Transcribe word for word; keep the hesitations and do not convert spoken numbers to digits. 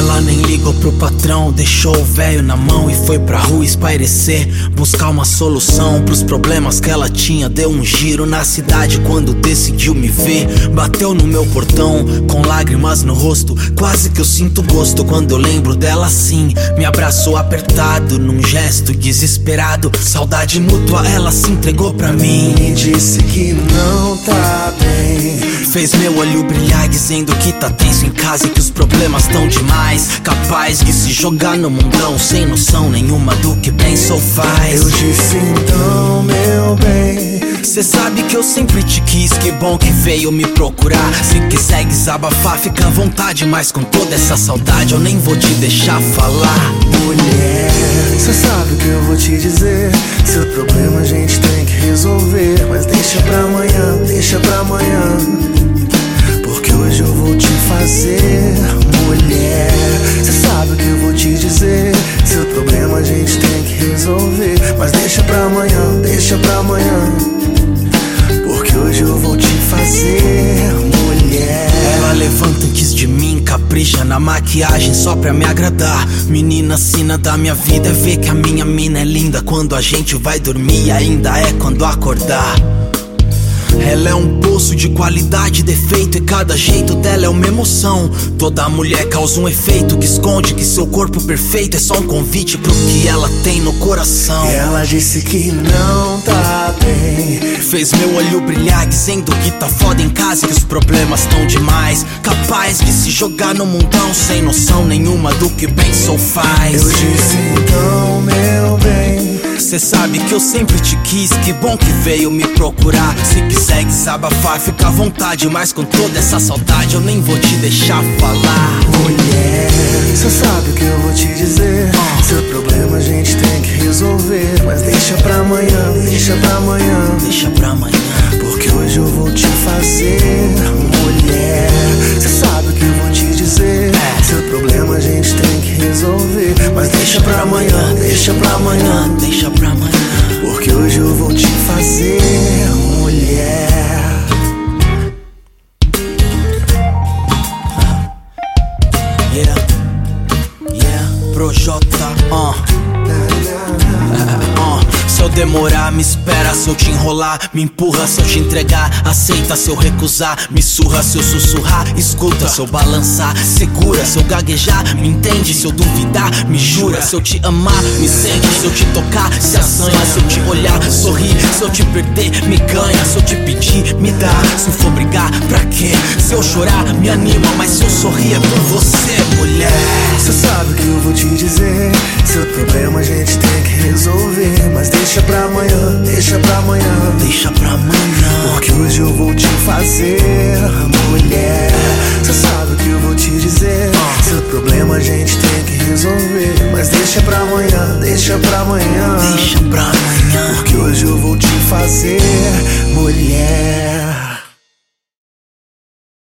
Ela nem ligou pro patrão, deixou o velho na mão e foi pra rua espairecer, buscar uma solução pros problemas que ela tinha. Deu um giro na cidade quando decidiu me ver. Bateu no meu portão com lágrimas no rosto. Quase que eu sinto gosto quando eu lembro dela assim. Me abraçou apertado num gesto desesperado. Saudade mútua, ela se entregou pra mim e disse que não tá bem. Fez meu olho brilhar dizendo que tá tenso em casa e que os problemas tão demais. Capaz de se jogar no mundão sem noção nenhuma do que pensa ou faz. Eu disse então, meu bem, cê sabe que eu sempre te quis, que bom que veio me procurar. Se quiser desabafar, fica à vontade, mas com toda essa saudade eu nem vou te deixar falar. Mulher, cê sabe o que eu vou te dizer. Seu problema a gente tem que resolver, mas deixa pra amanhã, deixa pra amanhã, porque hoje eu vou te fazer. Mulher, cê sabe o que eu vou te dizer. Seu problema a gente tem que resolver, mas deixa pra amanhã, deixa pra amanhã, porque hoje eu vou te fazer. Mulher, ela levanta antes de mim, capricha na maquiagem só pra me agradar. Menina, sina da minha vida é ver que a minha mina é linda quando a gente vai dormir, ainda é quando acordar. Ela é um poço de qualidade, defeito, e cada jeito dela é uma emoção. Toda mulher causa um efeito que esconde que seu corpo perfeito é só um convite pro que ela tem no coração. E ela disse que não tá bem. Fez meu olho brilhar dizendo que tá foda em casa e que os problemas tão demais. Capaz de se jogar no mundão sem noção nenhuma do que pensa ou faz. Eu disse então, meu bem, cê sabe que eu sempre te quis, que bom que veio me procurar. Se quiser desabafar, fica à vontade, mas com toda essa saudade eu nem vou te deixar falar. Mulher, cê sabe o que eu vou te dizer. uh. Seu problema a gente tem que resolver, mas deixa pra amanhã, deixa pra amanhã, deixa pra amanhã, porque hoje eu vou te fazer. Mulher, cê sabe o que eu vou te dizer. é. Seu problema a gente tem que resolver, mas deixa pra amanhã, deixa pra amanhã, deixa pra amanhã, porque hoje eu vou te fazer. Mulher, yeah, yeah, Projota, uh. uh, se eu demorar, me espera. Se eu te enrolar, me empurra. Se eu te entregar, aceita. Se eu recusar, me surra. Se eu sussurrar, escuta. Se eu balançar, segura. Se eu gaguejar, me entende. Se eu duvidar, me jura. Se eu te amar, me sente. Se eu te tocar, se assanha. Se eu te olhar, sorri. Se eu te perder, me ganha. Se eu te pedir, me dá. Se for brigar, pra quê? Se eu chorar, me anima. Mas se eu sorrir é por você, mulher. cê sabe o que eu vou te dizer. Seu problema a gente tem que resolver, mas deixa pra amanhã, deixa pra amanhã, deixa pra amanhã, porque hoje eu vou te fazer. Mulher, cê sabe o que eu vou te dizer. Seu problema a gente tem que resolver, mas deixa pra amanhã, deixa pra amanhã, deixa pra amanhã, porque hoje eu vou te fazer. Mulher.